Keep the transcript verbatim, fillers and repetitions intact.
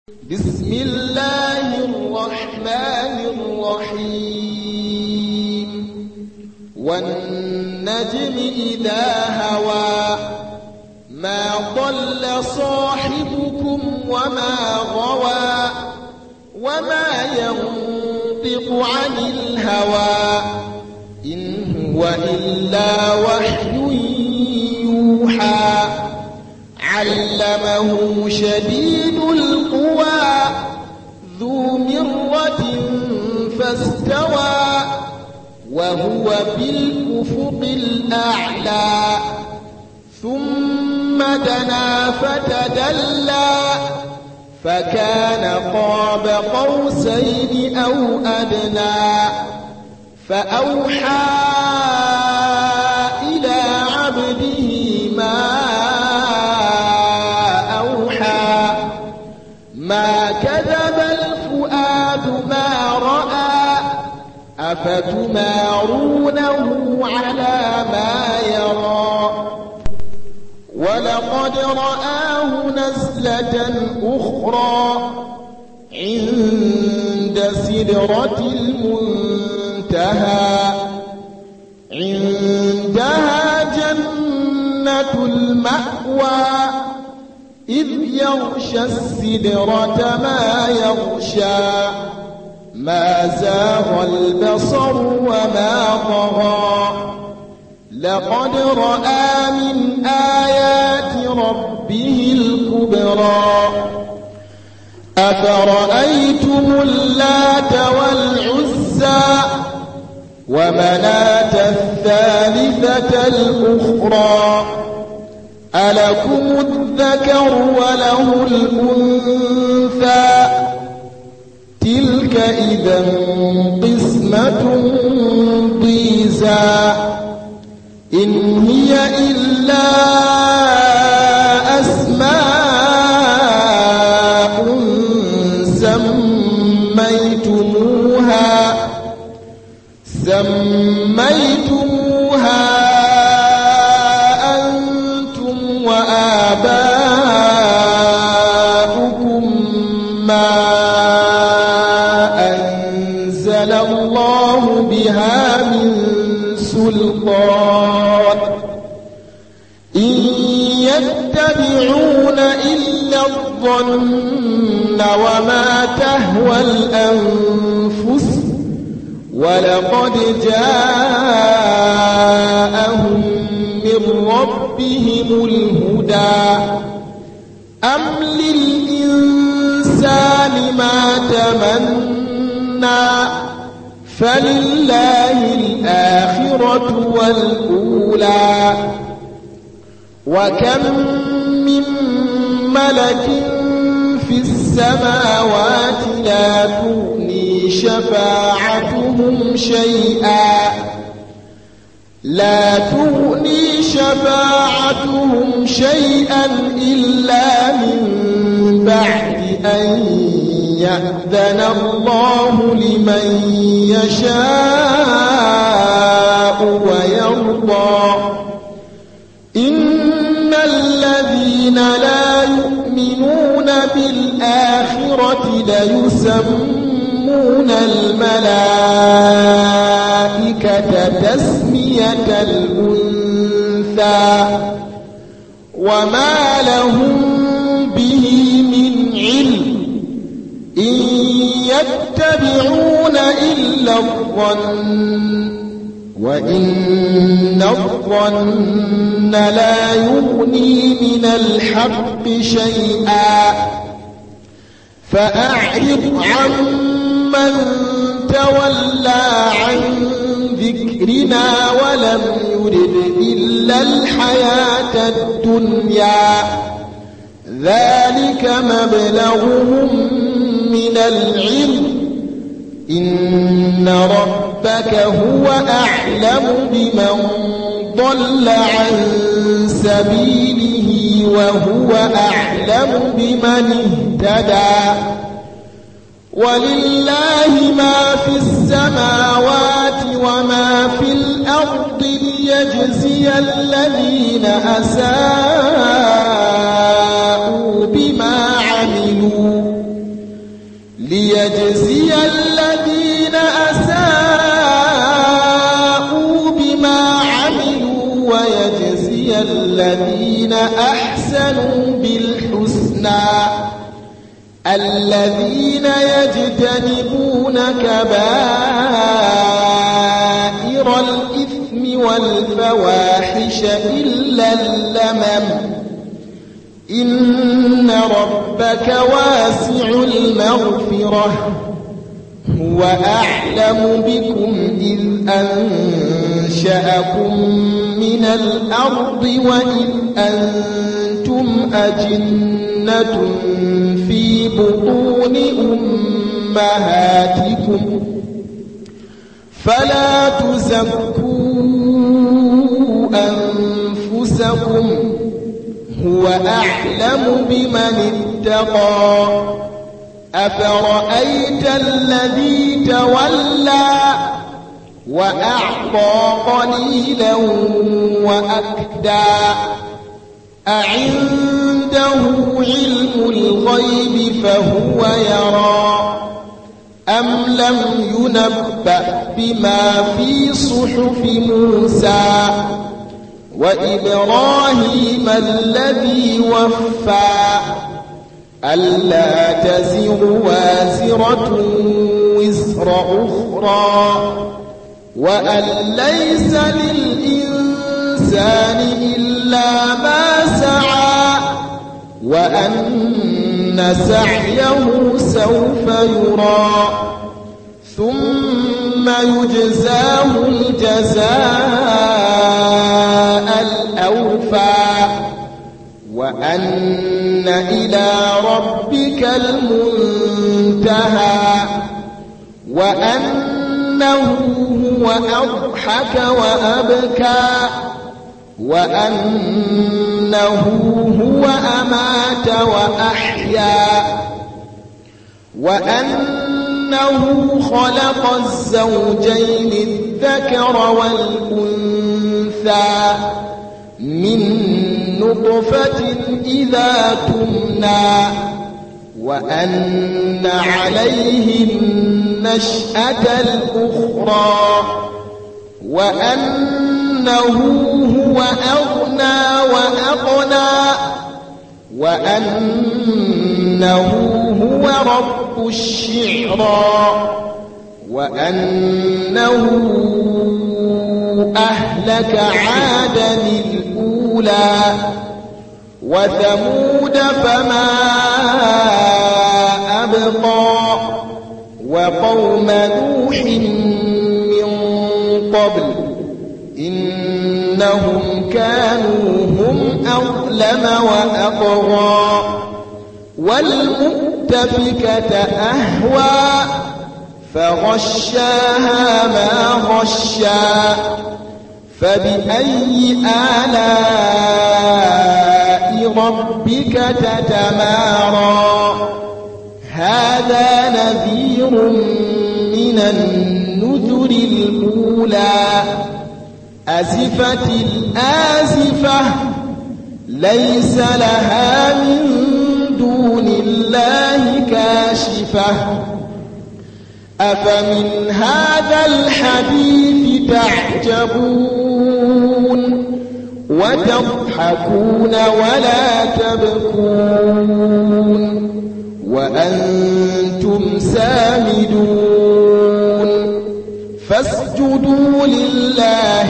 بسم الله الرحمن الرحيم والنجم إذا هوى ما ضل صاحبكم وما غوى وما ينطق عن الهوى إن هو إلا وحي يوحى علمه شديد القوى ذو مرة فاستوى وهو بالأفق الأعلى ثم دنا فتدلى فكان قاب قوسين أو أدنى فأوحى إلى عبده ما أوحى ما كذب الفؤاد ما رأى أفتمارونه على ما يرى ولقد رآه نزلة أخرى عند سدرة المنتهى عندها جنة المأوى إذ يغشى السدرة ما يغشى ما زاغ البصر وما طغى لقد رأى من آيات ربه الكبرى أفرأيتم اللات والعزى ومناة الثالثة الأخرى ألكم الذكر وله الأنثى تلك إذا قسمة ضيزى إن هي إلا أسماء سميتموها سميتموها أنتم وآباؤكم ما أنزل الله بها من سلطان إن يتبعون إلا الظن وما تهوى الأنفس ولقد جاءهم من ربهم الهدى أم للإنسان ما تمنى فلله الآخرة والأولى وكم من ملك في السماوات لا تغني شفاعتهم شيئا لا تغني شفاعتهم شيئا إلا من بعد أن يأذن الله لمن يشاء ويرضى إن الذين لا يؤمنون بالآخرة ليسمون الملائكة تسمية الأنثى وما لهم به من علم إن يتبعون إلا الظن وإن الظن لا يغني من الحق شيئا فأعرض عمن تولى عن ذكرنا ولم يرد إلا الحياة الدنيا ذلك مبلغهم من العلم إن ربك هو أعلم بمن ضل عن سبيله وهو أعلم بمن اهتدى ولله ما في السماوات وما في الأرض ليجزي الذين أساءوا بما عملوا ليجزي الذين أساءوا بما عملوا ويجزي الذين أحسنوا بالحسنى الذين يجتنبون كبائر الإثم والفواحش إلا اللمم إن ربك واسع المغفرة هو أعلم بكم إذ أنشأكم من الأرض وإذ أنتم أجنة في بطون أمهاتكم فلا تزكوا أنفسكم هو أعلم بمن اتقى أفرأيت الذي تولى وأعطى قليلا وأكدى أعنده علم الغيب فهو يرى أم لم ينبأ بما في صحف موسى وإبراهيم الذي وفى ألا تزر وازرة وزر أخرى وأن ليس للإنسان إلا ما سعى وأن سعيه سوف يرى ثم يجزاه الجزاء الأوفى وأن إلى ربك المنتهى وأنه هو أضحك وأبكى وأنه هو أمات وأحيا وأنه خلق الزوجين الذكر والأنثى من نطفة إذا تمنى وأن عليه النشأة الأخرى وأنه هو أغنى وأقنى وأنه هو رب الشعرى وأنه أهلك عادا الأولى وثمود فما أبقى وقوم نوح من قبل إنهم كانوا هم أظلم وأطغى والمؤتفكة أهوى فغشاها ما غشا فبأي آلاء ربك تتمارى هذا نذير من النذر الأولى أزفت الآزفة ليس لها من دون الله كاشفة أفمن هذا الحديث تعجبون وتضحكون ولا تبكون وأنتم سامدون فاسجدوا لله